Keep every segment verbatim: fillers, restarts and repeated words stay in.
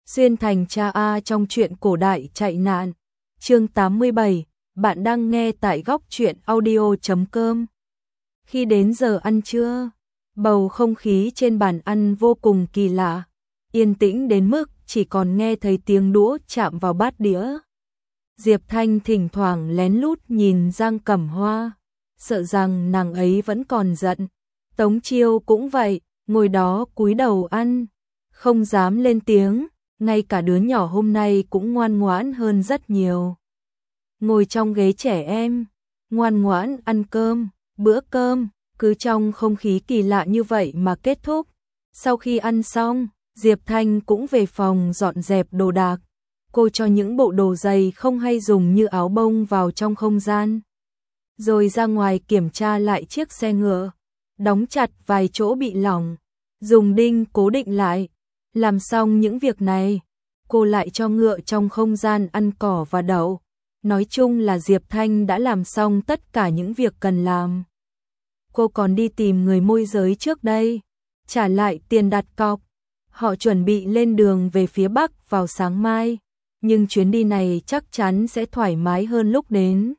Xuyên thành cha A trong truyện cổ đại chạy nạn. Chương tám mươi bảy, bạn đang nghe tại góc truyện audio chấm com. Khi đến giờ ăn trưa, bầu không khí trên bàn ăn vô cùng kỳ lạ, yên tĩnh đến mức chỉ còn nghe thấy tiếng đũa chạm vào bát đĩa. Diệp Thanh thỉnh thoảng lén lút nhìn Giang Cẩm Hoa, sợ rằng nàng ấy vẫn còn giận. Tống Chiêu cũng vậy, ngồi đó cúi đầu ăn, không dám lên tiếng, ngay cả đứa nhỏ hôm nay cũng ngoan ngoãn hơn rất nhiều. Ngồi trong ghế trẻ em, ngoan ngoãn ăn cơm, bữa cơm cứ trong không khí kỳ lạ như vậy mà kết thúc. Sau khi ăn xong, Diệp Thanh cũng về phòng dọn dẹp đồ đạc. Cô cho những bộ đồ giày không hay dùng như áo bông vào trong không gian, rồi ra ngoài kiểm tra lại chiếc xe ngựa, đóng chặt vài chỗ bị lỏng, dùng đinh cố định lại. Làm xong những việc này, cô lại cho ngựa trong không gian ăn cỏ và đậu. Nói chung là Diệp Thanh đã làm xong tất cả những việc cần làm. Cô còn đi tìm người môi giới trước đây, trả lại tiền đặt cọc. Họ chuẩn bị lên đường về phía Bắc vào sáng mai, nhưng chuyến đi này chắc chắn sẽ thoải mái hơn lúc đến.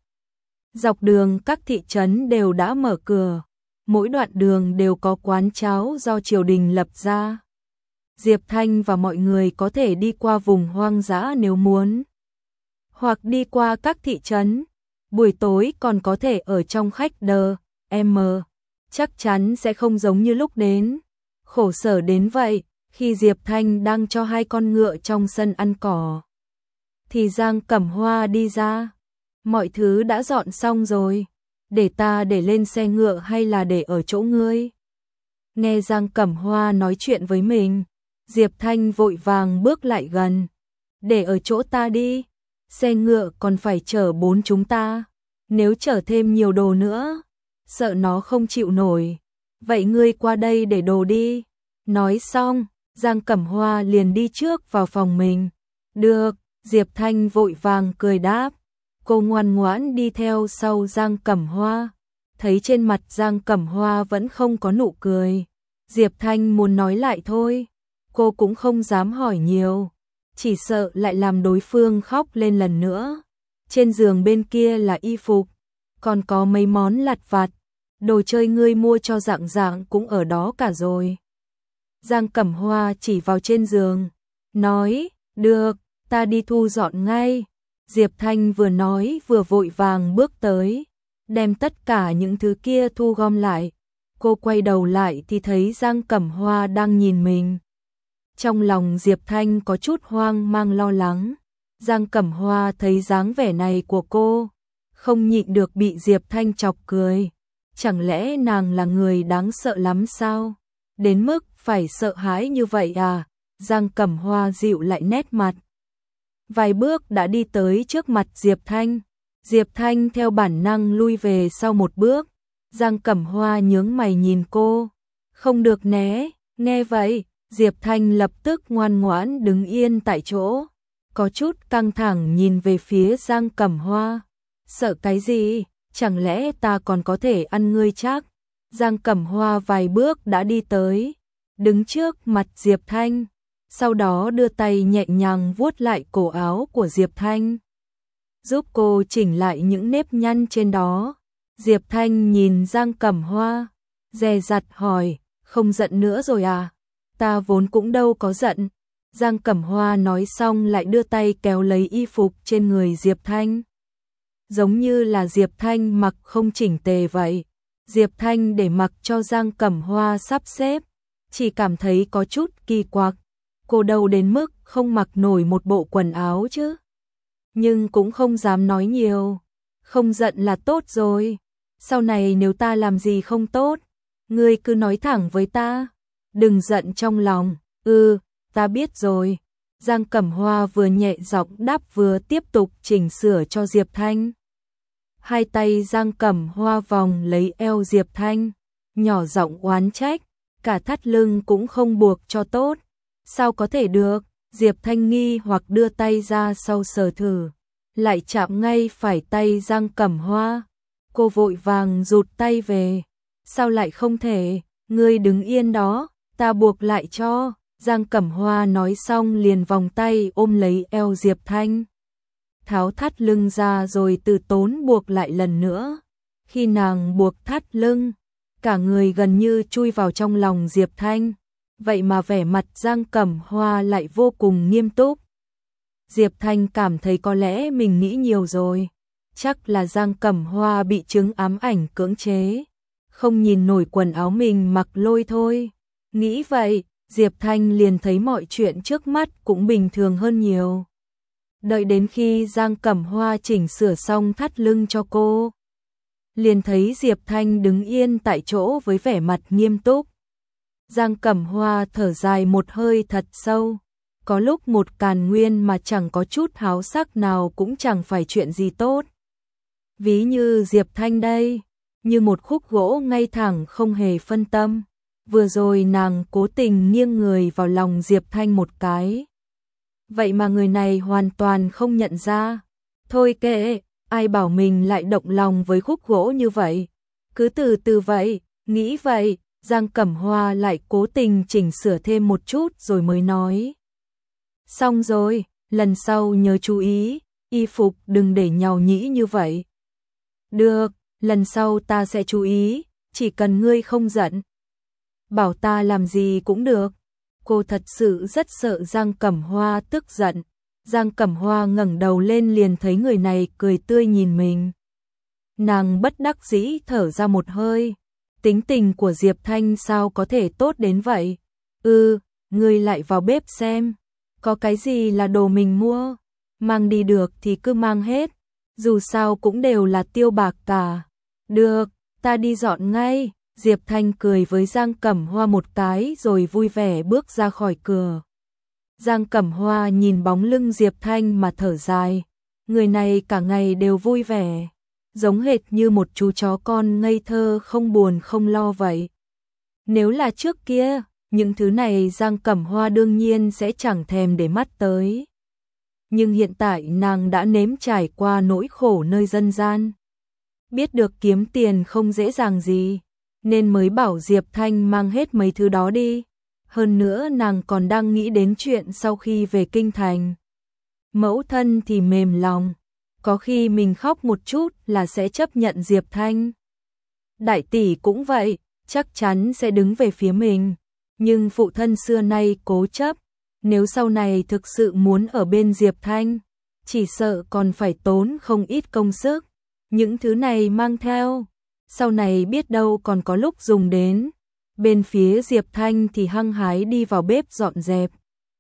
Dọc đường các thị trấn đều đã mở cửa, mỗi đoạn đường đều có quán cháo do triều đình lập ra. Diệp Thanh và mọi người có thể đi qua vùng hoang dã nếu muốn, hoặc đi qua các thị trấn. Buổi tối còn có thể ở trong khách đờ, em, chắc chắn sẽ không giống như lúc đến. Khổ sở đến vậy, khi Diệp Thanh đang cho hai con ngựa trong sân ăn cỏ, thì Giang Cẩm Hoa đi ra. Mọi thứ đã dọn xong rồi, để ta để lên xe ngựa hay là để ở chỗ ngươi? Nghe Giang Cẩm Hoa nói chuyện với mình, Diệp Thanh vội vàng bước lại gần. Để ở chỗ ta đi, xe ngựa còn phải chở bốn chúng ta, nếu chở thêm nhiều đồ nữa, sợ nó không chịu nổi. Vậy ngươi qua đây để đồ đi. Nói xong, Giang Cẩm Hoa liền đi trước vào phòng mình. Được, Diệp Thanh vội vàng cười đáp. Cô ngoan ngoãn đi theo sau Giang Cẩm Hoa. Thấy trên mặt Giang Cẩm Hoa vẫn không có nụ cười, Diệp Thanh muốn nói lại thôi. Cô cũng không dám hỏi nhiều, chỉ sợ lại làm đối phương khóc lên lần nữa. Trên giường bên kia là y phục, còn có mấy món lặt vặt, đồ chơi ngươi mua cho Dạng Dạng cũng ở đó cả rồi. Giang Cẩm Hoa chỉ vào trên giường, nói, được, ta đi thu dọn ngay. Diệp Thanh vừa nói vừa vội vàng bước tới, đem tất cả những thứ kia thu gom lại. Cô quay đầu lại thì thấy Giang Cẩm Hoa đang nhìn mình. Trong lòng Diệp Thanh có chút hoang mang lo lắng. Giang Cẩm Hoa thấy dáng vẻ này của cô, không nhịn được bị Diệp Thanh chọc cười. Chẳng lẽ nàng là người đáng sợ lắm sao? Đến mức phải sợ hãi như vậy à? Giang Cẩm Hoa dịu lại nét mặt, vài bước đã đi tới trước mặt Diệp Thanh. Diệp Thanh theo bản năng lui về sau một bước. Giang Cẩm Hoa nhướng mày nhìn cô, không được né. Nghe vậy, Diệp Thanh lập tức ngoan ngoãn đứng yên tại chỗ, có chút căng thẳng nhìn về phía Giang Cẩm Hoa. Sợ cái gì? Chẳng lẽ ta còn có thể ăn ngươi chắc? Giang Cẩm Hoa vài bước đã đi tới, đứng trước mặt Diệp Thanh, sau đó đưa tay nhẹ nhàng vuốt lại cổ áo của Diệp Thanh, giúp cô chỉnh lại những nếp nhăn trên đó. Diệp Thanh nhìn Giang Cẩm Hoa, dè dặt hỏi, không giận nữa rồi à? Ta vốn cũng đâu có giận. Giang Cẩm Hoa nói xong lại đưa tay kéo lấy y phục trên người Diệp Thanh, giống như là Diệp Thanh mặc không chỉnh tề vậy. Diệp Thanh để mặc cho Giang Cẩm Hoa sắp xếp, chỉ cảm thấy có chút kỳ quặc. Cô đâu đến mức không mặc nổi một bộ quần áo chứ, nhưng cũng không dám nói nhiều. Không giận là tốt rồi, sau này nếu ta làm gì không tốt, ngươi cứ nói thẳng với ta, đừng giận trong lòng. Ừ, ta biết rồi. Giang Cẩm Hoa vừa nhẹ giọng đáp vừa tiếp tục chỉnh sửa cho Diệp Thanh. Hai tay Giang Cẩm Hoa vòng lấy eo Diệp Thanh, nhỏ giọng oán trách, cả thắt lưng cũng không buộc cho tốt. Sao có thể được? Diệp Thanh nghi hoặc đưa tay ra sau sờ thử, lại chạm ngay phải tay Giang Cẩm Hoa. Cô vội vàng rụt tay về. Sao lại không thể? Ngươi đứng yên đó, ta buộc lại cho. Giang Cẩm Hoa nói xong liền vòng tay ôm lấy eo Diệp Thanh. Tháo thắt lưng ra rồi từ tốn buộc lại lần nữa. Khi nàng buộc thắt lưng, cả người gần như chui vào trong lòng Diệp Thanh. Vậy mà vẻ mặt Giang Cẩm Hoa lại vô cùng nghiêm túc. Diệp Thanh cảm thấy có lẽ mình nghĩ nhiều rồi. Chắc là Giang Cẩm Hoa bị chứng ám ảnh cưỡng chế. Không nhìn nổi quần áo mình mặc lôi thôi. Nghĩ vậy, Diệp Thanh liền thấy mọi chuyện trước mắt cũng bình thường hơn nhiều. Đợi đến khi Giang Cẩm Hoa chỉnh sửa xong thắt lưng cho cô, liền thấy Diệp Thanh đứng yên tại chỗ với vẻ mặt nghiêm túc. Giang Cẩm Hoa thở dài một hơi thật sâu. Có lúc một càn nguyên mà chẳng có chút háo sắc nào cũng chẳng phải chuyện gì tốt. Ví như Diệp Thanh đây, như một khúc gỗ ngay thẳng không hề phân tâm. Vừa rồi nàng cố tình nghiêng người vào lòng Diệp Thanh một cái. Vậy mà người này hoàn toàn không nhận ra. Thôi kệ, ai bảo mình lại động lòng với khúc gỗ như vậy. Cứ từ từ vậy, nghĩ vậy, Giang Cẩm Hoa lại cố tình chỉnh sửa thêm một chút rồi mới nói. Xong rồi, lần sau nhớ chú ý, y phục đừng để nhàu nhĩ như vậy. Được, lần sau ta sẽ chú ý, chỉ cần ngươi không giận. Bảo ta làm gì cũng được. Cô thật sự rất sợ Giang Cẩm Hoa tức giận. Giang Cẩm Hoa ngẩng đầu lên liền thấy người này cười tươi nhìn mình. Nàng bất đắc dĩ thở ra một hơi. Tính tình của Diệp Thanh sao có thể tốt đến vậy? Ừ, ngươi lại vào bếp xem. Có cái gì là đồ mình mua? Mang đi được thì cứ mang hết. Dù sao cũng đều là tiêu bạc cả. Được, ta đi dọn ngay. Diệp Thanh cười với Giang Cẩm Hoa một cái rồi vui vẻ bước ra khỏi cửa. Giang Cẩm Hoa nhìn bóng lưng Diệp Thanh mà thở dài. Người này cả ngày đều vui vẻ, giống hệt như một chú chó con ngây thơ không buồn không lo vậy. Nếu là trước kia, những thứ này Giang Cẩm Hoa đương nhiên sẽ chẳng thèm để mắt tới. Nhưng hiện tại nàng đã nếm trải qua nỗi khổ nơi dân gian. Biết được kiếm tiền không dễ dàng gì, nên mới bảo Diệp Thanh mang hết mấy thứ đó đi. Hơn nữa nàng còn đang nghĩ đến chuyện sau khi về kinh thành. Mẫu thân thì mềm lòng, có khi mình khóc một chút là sẽ chấp nhận Diệp Thanh. Đại tỷ cũng vậy, chắc chắn sẽ đứng về phía mình. Nhưng phụ thân xưa nay cố chấp, nếu sau này thực sự muốn ở bên Diệp Thanh, chỉ sợ còn phải tốn không ít công sức. Những thứ này mang theo, sau này biết đâu còn có lúc dùng đến. Bên phía Diệp Thanh thì hăng hái đi vào bếp dọn dẹp.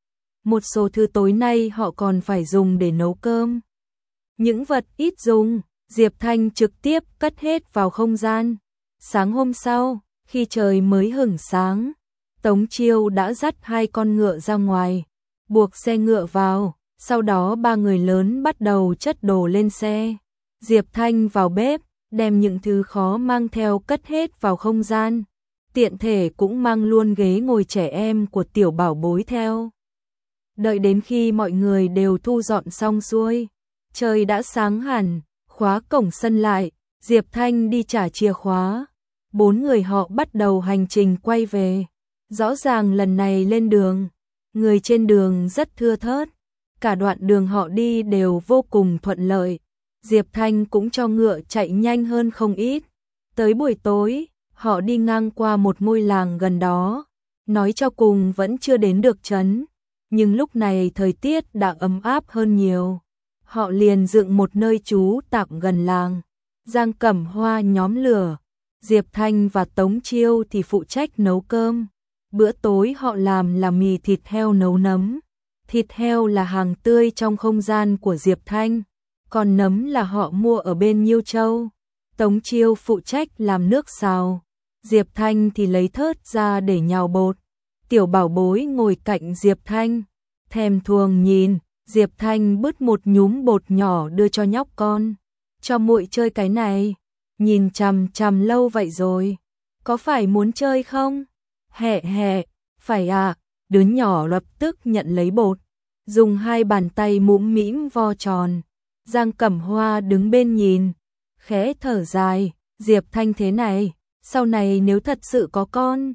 Một số thứ tối nay họ còn phải dùng để nấu cơm. Những vật ít dùng, Diệp Thanh trực tiếp cất hết vào không gian. Sáng hôm sau, khi trời mới hửng sáng, Tống Chiêu đã dắt hai con ngựa ra ngoài, buộc xe ngựa vào, sau đó ba người lớn bắt đầu chất đồ lên xe. Diệp Thanh vào bếp, đem những thứ khó mang theo cất hết vào không gian. Tiện thể cũng mang luôn ghế ngồi trẻ em của tiểu bảo bối theo. Đợi đến khi mọi người đều thu dọn xong xuôi, trời đã sáng hẳn, khóa cổng sân lại, Diệp Thanh đi trả chìa khóa. Bốn người họ bắt đầu hành trình quay về. Rõ ràng lần này lên đường, người trên đường rất thưa thớt, cả đoạn đường họ đi đều vô cùng thuận lợi. Diệp Thanh cũng cho ngựa chạy nhanh hơn không ít. Tới buổi tối, họ đi ngang qua một ngôi làng gần đó, nói cho cùng vẫn chưa đến được trấn, nhưng lúc này thời tiết đã ấm áp hơn nhiều. Họ liền dựng một nơi trú tạm gần làng. Giang Cẩm Hoa nhóm lửa, Diệp Thanh và Tống Chiêu thì phụ trách nấu cơm. Bữa tối họ làm là mì thịt heo nấu nấm. Thịt heo là hàng tươi trong không gian của Diệp Thanh, còn nấm là họ mua ở bên Nhiêu Châu. Tống Chiêu phụ trách làm nước xào, Diệp Thanh thì lấy thớt ra để nhào bột. Tiểu bảo bối ngồi cạnh Diệp Thanh, thèm thuồng nhìn. Diệp Thanh bứt một nhúm bột nhỏ đưa cho nhóc con. Cho muội chơi cái này, nhìn chằm chằm lâu vậy rồi, có phải muốn chơi không? Hẹ hẹ, phải à, đứa nhỏ lập tức nhận lấy bột, dùng hai bàn tay mũm mĩm vo tròn. Giang Cẩm Hoa đứng bên nhìn, khẽ thở dài, Diệp Thanh thế này, sau này nếu thật sự có con,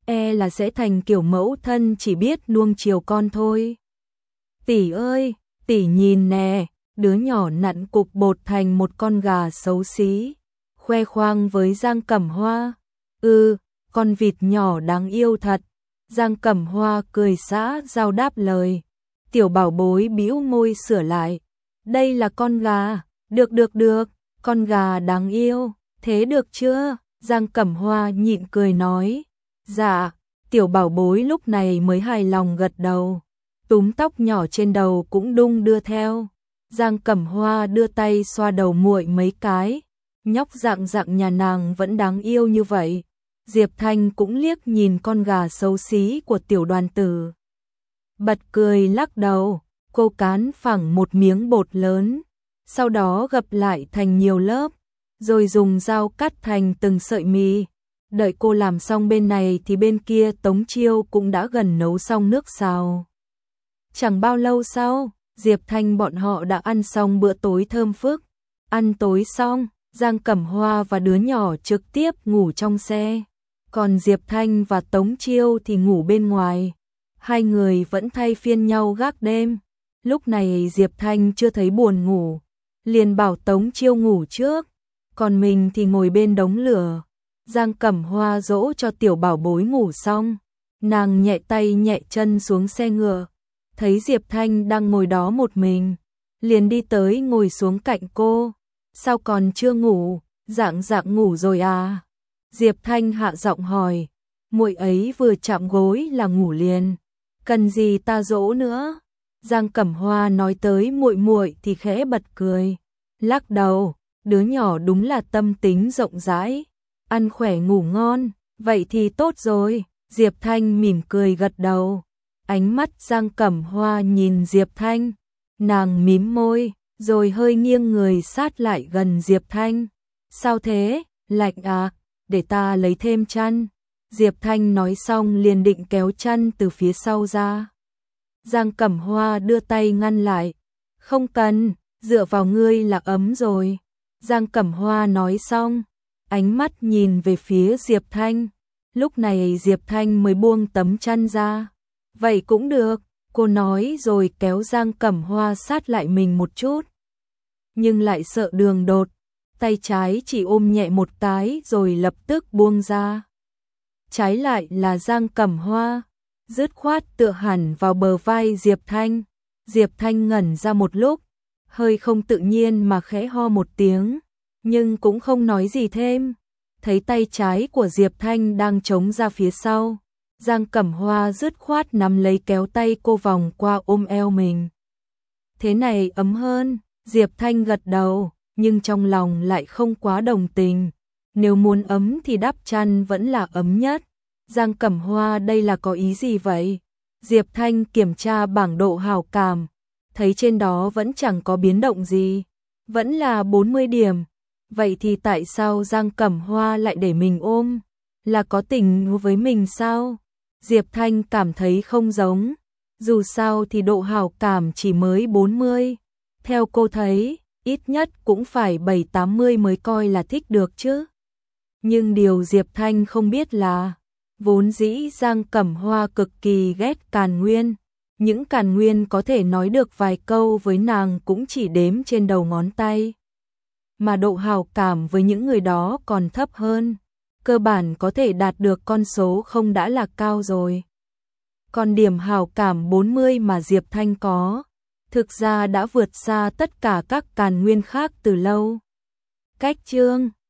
e là sẽ thành kiểu mẫu thân chỉ biết nuông chiều con thôi. Tỷ ơi, tỷ nhìn nè, đứa nhỏ nặn cục bột thành một con gà xấu xí, khoe khoang với Giang Cẩm Hoa. Ừ, con vịt nhỏ đáng yêu thật. Giang Cẩm Hoa cười xã giao đáp lời. Tiểu bảo bối bĩu môi sửa lại. Đây là con gà, được được được, con gà đáng yêu, thế được chưa? Giang Cẩm Hoa nhịn cười nói. Dạ, tiểu bảo bối lúc này mới hài lòng gật đầu. Túm tóc nhỏ trên đầu cũng đung đưa theo. Giang Cẩm Hoa đưa tay xoa đầu muội mấy cái. Nhóc dạng dạng nhà nàng vẫn đáng yêu như vậy. Diệp Thanh cũng liếc nhìn con gà xấu xí của tiểu đoàn tử. Bật cười lắc đầu, cô cán phẳng một miếng bột lớn, sau đó gập lại thành nhiều lớp, rồi dùng dao cắt thành từng sợi mì. Đợi cô làm xong bên này thì bên kia Tống Chiêu cũng đã gần nấu xong nước xào. Chẳng bao lâu sau, Diệp Thanh bọn họ đã ăn xong bữa tối thơm phức. Ăn tối xong, Giang Cẩm Hoa và đứa nhỏ trực tiếp ngủ trong xe. Còn Diệp Thanh và Tống Chiêu thì ngủ bên ngoài. Hai người vẫn thay phiên nhau gác đêm. Lúc này Diệp Thanh chưa thấy buồn ngủ, liền bảo Tống Chiêu ngủ trước, còn mình thì ngồi bên đống lửa. Giang Cẩm Hoa dỗ cho tiểu bảo bối ngủ xong, nàng nhẹ tay nhẹ chân xuống xe ngựa, thấy Diệp Thanh đang ngồi đó một mình, liền đi tới ngồi xuống cạnh cô. Sao còn chưa ngủ, dạng dạng ngủ rồi à? Diệp Thanh hạ giọng hỏi, muội ấy vừa chạm gối là ngủ liền, cần gì ta dỗ nữa? Giang Cẩm Hoa nói tới muội muội thì khẽ bật cười, lắc đầu, đứa nhỏ đúng là tâm tính rộng rãi, ăn khỏe ngủ ngon, vậy thì tốt rồi. Diệp Thanh mỉm cười gật đầu, ánh mắt Giang Cẩm Hoa nhìn Diệp Thanh, nàng mím môi, rồi hơi nghiêng người sát lại gần Diệp Thanh. Sao thế, lạnh à, để ta lấy thêm chăn. Diệp Thanh nói xong liền định kéo chăn từ phía sau ra. Giang Cẩm Hoa đưa tay ngăn lại. Không cần, dựa vào ngươi là ấm rồi. Giang Cẩm Hoa nói xong, ánh mắt nhìn về phía Diệp Thanh. Lúc này Diệp Thanh mới buông tấm chăn ra. Vậy cũng được, cô nói rồi kéo Giang Cẩm Hoa sát lại mình một chút. Nhưng lại sợ đường đột, tay trái chỉ ôm nhẹ một cái rồi lập tức buông ra. Trái lại là Giang Cẩm Hoa, dứt khoát tựa hẳn vào bờ vai Diệp Thanh. Diệp Thanh ngẩn ra một lúc, hơi không tự nhiên mà khẽ ho một tiếng, nhưng cũng không nói gì thêm. Thấy tay trái của Diệp Thanh đang chống ra phía sau, Giang Cẩm Hoa dứt khoát nắm lấy kéo tay cô vòng qua ôm eo mình. Thế này ấm hơn, Diệp Thanh gật đầu, nhưng trong lòng lại không quá đồng tình. Nếu muốn ấm thì đắp chăn vẫn là ấm nhất. Giang Cẩm Hoa đây là có ý gì vậy? Diệp Thanh kiểm tra bảng độ hảo cảm, thấy trên đó vẫn chẳng có biến động gì, vẫn là bốn mươi điểm. Vậy thì tại sao Giang Cẩm Hoa lại để mình ôm? Là có tình với mình sao? Diệp Thanh cảm thấy không giống. Dù sao thì độ hảo cảm chỉ mới bốn mươi. Theo cô thấy, ít nhất cũng phải bảy tám mươi mới coi là thích được chứ. Nhưng điều Diệp Thanh không biết là, vốn dĩ Giang Cẩm Hoa cực kỳ ghét Càn Nguyên. Những Càn Nguyên có thể nói được vài câu với nàng cũng chỉ đếm trên đầu ngón tay. Mà độ hảo cảm với những người đó còn thấp hơn. Cơ bản có thể đạt được con số không đã là cao rồi. Còn điểm hảo cảm bốn mươi mà Diệp Thanh có, thực ra đã vượt xa tất cả các Càn Nguyên khác từ lâu. Cách chương